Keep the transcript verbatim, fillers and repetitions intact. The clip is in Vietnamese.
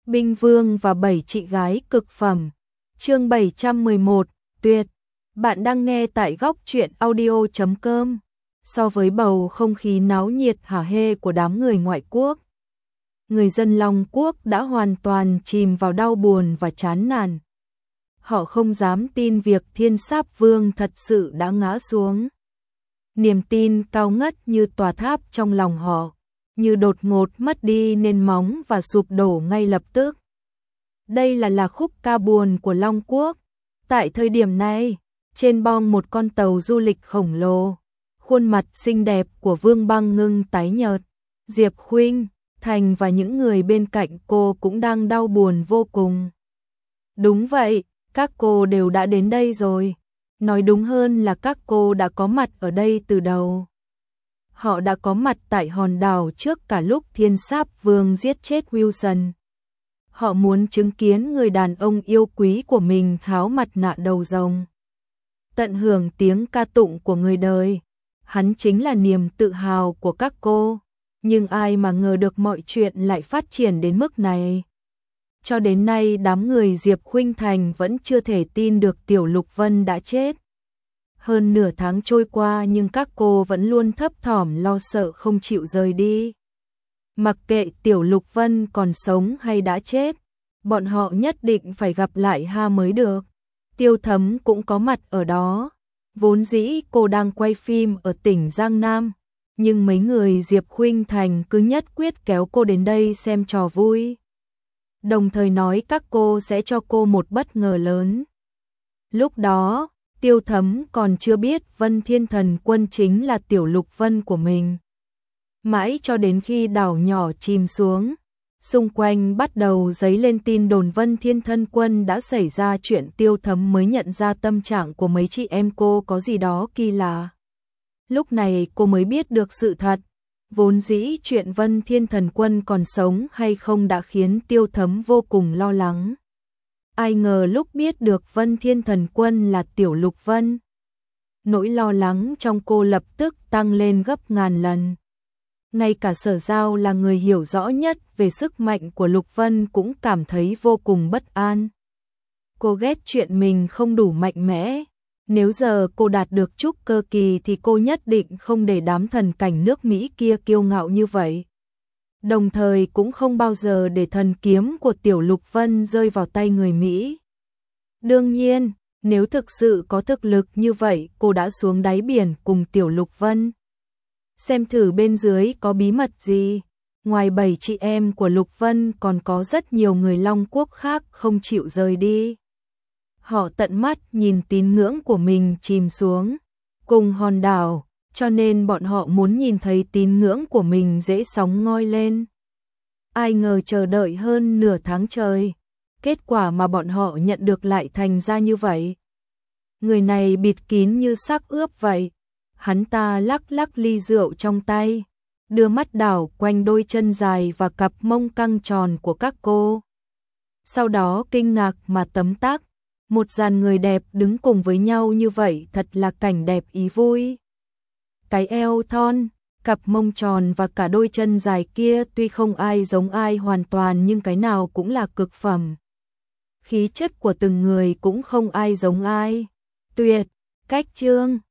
Binh Vương và bảy chị gái cực phẩm. Chương bảy trăm mười một, tuyệt. Bạn đang nghe tại góc truyện audio chấm com. So với bầu không khí náo nhiệt hả hê của đám người ngoại quốc, người dân Long Quốc đã hoàn toàn chìm vào đau buồn và chán nản. Họ không dám tin việc Thiên Sáp Vương thật sự đã ngã xuống. Niềm tin cao ngất như tòa tháp trong lòng họ, như đột ngột mất đi nền móng và sụp đổ ngay lập tức. Đây là là khúc ca buồn của Long Quốc. Tại thời điểm này, trên bong một con tàu du lịch khổng lồ, khuôn mặt xinh đẹp của Vương Băng Ngưng tái nhợt. Diệp Khuynh, Thành và những người bên cạnh cô cũng đang đau buồn vô cùng. Đúng vậy, các cô đều đã đến đây rồi. Nói đúng hơn là các cô đã có mặt ở đây từ đầu. Họ đã có mặt tại hòn đảo trước cả lúc Thiên Sáp Vương giết chết Wilson. Họ muốn chứng kiến người đàn ông yêu quý của mình tháo mặt nạ đầu rồng, tận hưởng tiếng ca tụng của người đời. Hắn chính là niềm tự hào của các cô. Nhưng ai mà ngờ được mọi chuyện lại phát triển đến mức này. Cho đến nay đám người Diệp Khuynh Thành vẫn chưa thể tin được Tiểu Lục Vân đã chết. Hơn nửa tháng trôi qua nhưng các cô vẫn luôn thấp thỏm lo sợ không chịu rời đi. Mặc kệ Tiểu Lục Vân còn sống hay đã chết, bọn họ nhất định phải gặp lại ha mới được. Tiêu Thấm cũng có mặt ở đó. Vốn dĩ cô đang quay phim ở tỉnh Giang Nam, nhưng mấy người Diệp Khuynh Thành cứ nhất quyết kéo cô đến đây xem trò vui. Đồng thời nói các cô sẽ cho cô một bất ngờ lớn. Lúc đó, Tiêu Thấm còn chưa biết Vân Thiên Thần Quân chính là Tiểu Lục Vân của mình. Mãi cho đến khi đảo nhỏ chìm xuống, xung quanh bắt đầu dấy lên tin đồn Vân Thiên Thần Quân đã xảy ra chuyện, Tiêu Thấm mới nhận ra tâm trạng của mấy chị em cô có gì đó kỳ lạ. Lúc này cô mới biết được sự thật. Vốn dĩ chuyện Vân Thiên Thần Quân còn sống hay không đã khiến Tiêu Thấm vô cùng lo lắng. Ai ngờ lúc biết được Vân Thiên Thần Quân là Tiểu Lục Vân, nỗi lo lắng trong cô lập tức tăng lên gấp ngàn lần. Ngay cả Sở Giao là người hiểu rõ nhất về sức mạnh của Lục Vân cũng cảm thấy vô cùng bất an. Cô ghét chuyện mình không đủ mạnh mẽ. Nếu giờ cô đạt được trúc cơ kỳ thì cô nhất định không để đám thần cảnh nước Mỹ kia kiêu ngạo như vậy. Đồng thời cũng không bao giờ để thần kiếm của Tiểu Lục Vân rơi vào tay người Mỹ. Đương nhiên, nếu thực sự có thực lực như vậy, cô đã xuống đáy biển cùng Tiểu Lục Vân. Xem thử bên dưới có bí mật gì. Ngoài bảy chị em của Lục Vân còn có rất nhiều người Long Quốc khác không chịu rời đi. Họ tận mắt nhìn tín ngưỡng của mình chìm xuống cùng hòn đảo, cho nên bọn họ muốn nhìn thấy tín ngưỡng của mình dễ sóng ngoi lên. Ai ngờ chờ đợi hơn nửa tháng trời, kết quả mà bọn họ nhận được lại thành ra như vậy. Người này bịt kín như xác ướp vậy. Hắn ta lắc lắc ly rượu trong tay, đưa mắt đảo quanh đôi chân dài và cặp mông căng tròn của các cô. Sau đó kinh ngạc mà tấm tắc. Một dàn người đẹp đứng cùng với nhau như vậy thật là cảnh đẹp ý vui. Cái eo thon, cặp mông tròn và cả đôi chân dài kia tuy không ai giống ai hoàn toàn nhưng cái nào cũng là cực phẩm. Khí chất của từng người cũng không ai giống ai. Tuyệt, cách chương.